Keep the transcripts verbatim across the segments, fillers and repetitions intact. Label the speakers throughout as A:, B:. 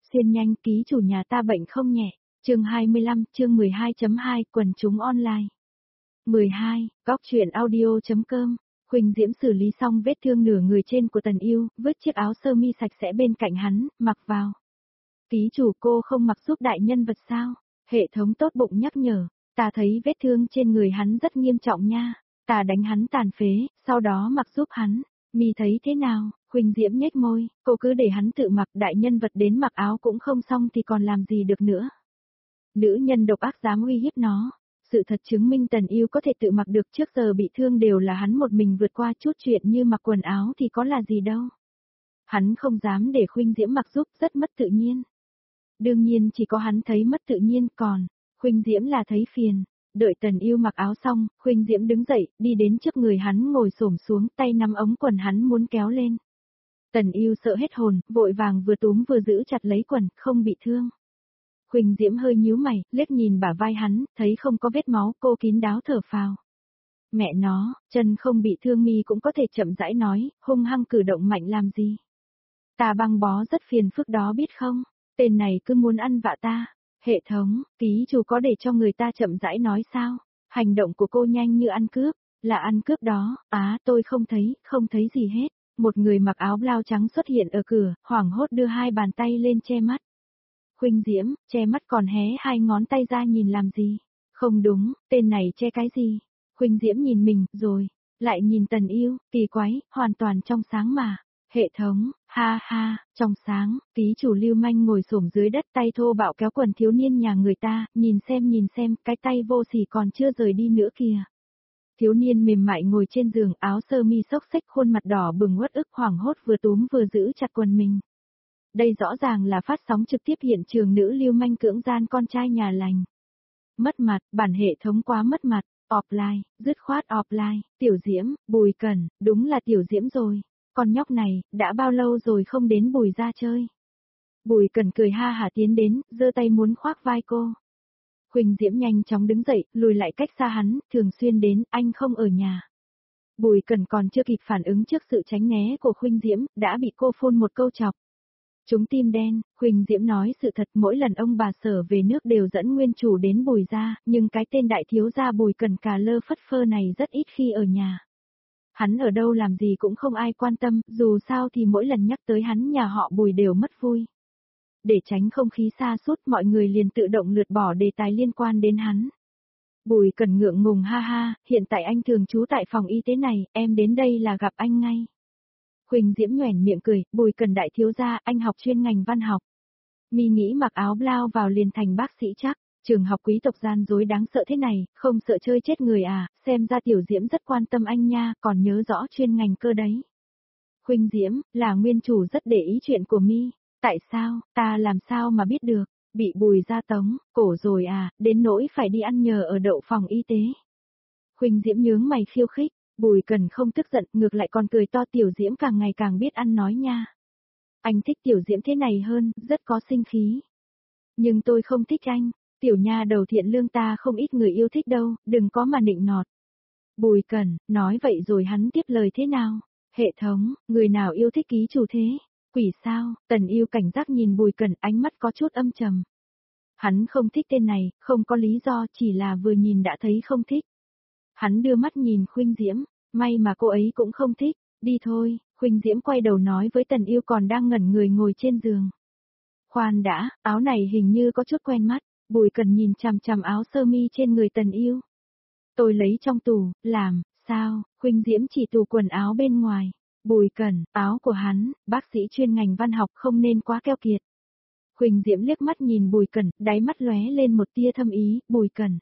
A: Xuyên nhanh, ký chủ nhà ta bệnh không nhẹ. Chương hai mươi lăm, chương mười hai chấm hai, quần chúng online. mười hai, góc truyện audio.com. Huỳnh Diễm xử lý xong vết thương nửa người trên của Tần Yêu, vứt chiếc áo sơ mi sạch sẽ bên cạnh hắn, mặc vào. Ký chủ cô không mặc giúp đại nhân vật sao? Hệ thống tốt bụng nhắc nhở, ta thấy vết thương trên người hắn rất nghiêm trọng nha. Ta đánh hắn tàn phế, sau đó mặc giúp hắn. Mi thấy thế nào? Huỳnh Diễm nhếch môi, cô cứ để hắn tự mặc, đại nhân vật đến mặc áo cũng không xong thì còn làm gì được nữa. Nữ nhân độc ác dám uy hiếp nó. Sự thật chứng minh Tần Yêu có thể tự mặc được, trước giờ bị thương đều là hắn một mình vượt qua, chút chuyện như mặc quần áo thì có là gì đâu. Hắn không dám để Huỳnh Diễm mặc giúp, rất mất tự nhiên. Đương nhiên chỉ có hắn thấy mất tự nhiên, còn Huỳnh Diễm là thấy phiền. Đợi Tần Yêu mặc áo xong, Huỳnh Diễm đứng dậy, đi đến trước người hắn ngồi xổm xuống, tay nắm ống quần hắn muốn kéo lên. Tần Yêu sợ hết hồn, vội vàng vừa túm vừa giữ chặt lấy quần, không bị thương. Huỳnh Diễm hơi nhíu mày, liếc nhìn bả vai hắn, thấy không có vết máu, cô kín đáo thở phào. Mẹ nó, chân không bị thương mi cũng có thể chậm rãi nói, hung hăng cử động mạnh làm gì. Ta băng bó rất phiền phức đó biết không, tên này cứ muốn ăn vạ ta. Hệ thống, ký chủ có để cho người ta chậm rãi nói sao? Hành động của cô nhanh như ăn cướp, là ăn cướp đó, á tôi không thấy, không thấy gì hết. Một người mặc áo blau trắng xuất hiện ở cửa, hoảng hốt đưa hai bàn tay lên che mắt. Huỳnh Diễm, che mắt còn hé hai ngón tay ra nhìn làm gì? Không đúng, tên này che cái gì? Huỳnh Diễm nhìn mình, rồi, lại nhìn Tần Yêu, kỳ quái, hoàn toàn trong sáng mà. Hệ thống, ha ha, trong sáng, ký chủ lưu manh ngồi xổm dưới đất tay thô bạo kéo quần thiếu niên nhà người ta, nhìn xem nhìn xem, cái tay vô sỉ còn chưa rời đi nữa kìa. Thiếu niên mềm mại ngồi trên giường, áo sơ mi xốc xếch, khuôn mặt đỏ bừng uất ức, hoảng hốt vừa túm vừa giữ chặt quần mình. Đây rõ ràng là phát sóng trực tiếp hiện trường nữ lưu manh cưỡng gian con trai nhà lành. Mất mặt, bản hệ thống quá mất mặt, offline, dứt khoát offline, Tiểu Diễm, Bùi Cẩn, đúng là Tiểu Diễm rồi. Con nhóc này, đã bao lâu rồi không đến Bùi ra chơi. Bùi Cẩn cười ha hả tiến đến, giơ tay muốn khoác vai cô. Huỳnh Diễm nhanh chóng đứng dậy, lùi lại cách xa hắn, thường xuyên đến, anh không ở nhà. Bùi Cẩn còn chưa kịp phản ứng trước sự tránh né của Huỳnh Diễm, đã bị cô phun một câu chọc. Chúng tim đen, Huỳnh Diễm nói sự thật, mỗi lần ông bà Sở về nước đều dẫn nguyên chủ đến Bùi gia, nhưng cái tên đại thiếu gia Bùi Cẩn cà lơ phất phơ này rất ít khi ở nhà. Hắn ở đâu làm gì cũng không ai quan tâm, dù sao thì mỗi lần nhắc tới hắn nhà họ Bùi đều mất vui. Để tránh không khí xa sút, mọi người liền tự động lượt bỏ đề tài liên quan đến hắn. Bùi Cẩn ngượng ngùng ha ha, hiện tại anh thường trú tại phòng y tế này, em đến đây là gặp anh ngay. Huỳnh Diễm nhoẻn miệng cười, Bùi Cẩn đại thiếu gia, anh học chuyên ngành văn học. Mi nghĩ mặc áo blau vào liền thành bác sĩ chắc, trường học quý tộc gian dối đáng sợ thế này, không sợ chơi chết người à, xem ra Tiểu Diễm rất quan tâm anh nha, còn nhớ rõ chuyên ngành cơ đấy. Huỳnh Diễm, là nguyên chủ rất để ý chuyện của Mi, tại sao, ta làm sao mà biết được, bị Bùi gia tống, cổ rồi à, đến nỗi phải đi ăn nhờ ở đậu phòng y tế. Huỳnh Diễm nhướng mày khiêu khích. Bùi Cẩn không tức giận, ngược lại còn cười to, Tiểu Diễm càng ngày càng biết ăn nói nha. Anh thích Tiểu Diễm thế này hơn, rất có sinh khí. Nhưng tôi không thích anh, tiểu nha đầu thiện lương ta không ít người yêu thích đâu, đừng có mà nịnh nọt. Bùi Cẩn, nói vậy rồi hắn tiếp lời thế nào? Hệ thống, người nào yêu thích ký chủ thế? Quỷ sao? Tần Yêu cảnh giác nhìn Bùi Cẩn, ánh mắt có chút âm trầm. Hắn không thích tên này, không có lý do, chỉ là vừa nhìn đã thấy không thích. Hắn đưa mắt nhìn Huỳnh Diễm, may mà cô ấy cũng không thích, đi thôi. Huỳnh Diễm quay đầu nói với Tần Yêu còn đang ngẩn người ngồi trên giường. Khoan đã, áo này hình như có chút quen mắt, Bùi Cẩn nhìn chằm chằm áo sơ mi trên người Tần Yêu. Tôi lấy trong tủ, làm, sao? Huỳnh Diễm chỉ tủ quần áo bên ngoài. Bùi Cẩn, áo của hắn, bác sĩ chuyên ngành văn học không nên quá keo kiệt. Huỳnh Diễm liếc mắt nhìn Bùi Cẩn, đáy mắt lóe lên một tia thâm ý, Bùi Cẩn.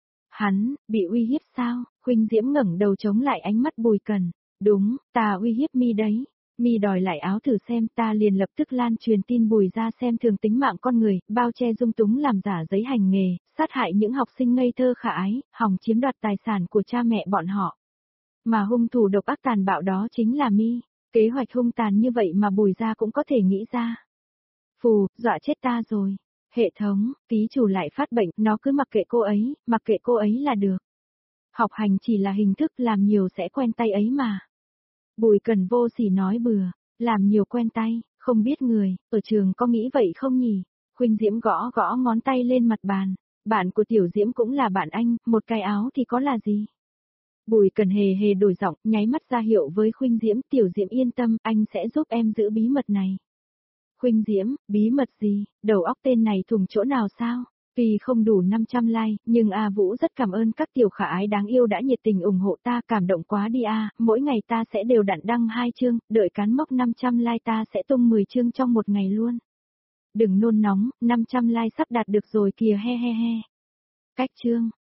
A: Hắn, bị uy hiếp sao? Huỳnh Diễm ngẩng đầu chống lại ánh mắt Bùi Cẩn. Đúng, ta uy hiếp Mi đấy. Mi đòi lại áo thử xem, ta liền lập tức lan truyền tin Bùi ra xem thường tính mạng con người, bao che dung túng làm giả giấy hành nghề, sát hại những học sinh ngây thơ khả ái, hòng chiếm đoạt tài sản của cha mẹ bọn họ. Mà hung thủ độc ác tàn bạo đó chính là Mi, kế hoạch hung tàn như vậy mà Bùi ra cũng có thể nghĩ ra. Phù, dọa chết ta rồi. Hệ thống, ký chủ lại phát bệnh, nó cứ mặc kệ cô ấy, mặc kệ cô ấy là được. Học hành chỉ là hình thức, làm nhiều sẽ quen tay ấy mà. Bùi Cẩn vô sỉ nói bừa, làm nhiều quen tay, Không biết người, ở trường có nghĩ vậy không nhỉ? Khuynh Diễm gõ gõ ngón tay lên mặt bàn. Bạn của Tiểu Diễm cũng là bạn anh, một cái áo thì có là gì? Bùi Cần hề hề đổi giọng, nháy mắt ra hiệu với Khuynh Diễm, Tiểu Diễm yên tâm, anh sẽ giúp em giữ bí mật này. Khuynh Diễm, bí mật gì, đầu óc tên này thùng chỗ nào sao? Vì không đủ năm trăm like, nhưng A Vũ rất cảm ơn các tiểu khả ái đáng yêu đã nhiệt tình ủng hộ ta, cảm động quá đi a, mỗi ngày ta sẽ đều đặn đăng hai chương, đợi cán mốc năm trăm like ta sẽ tung mười chương trong một ngày luôn. Đừng nôn nóng, năm trăm like sắp đạt được rồi kìa he he he. Cách chương.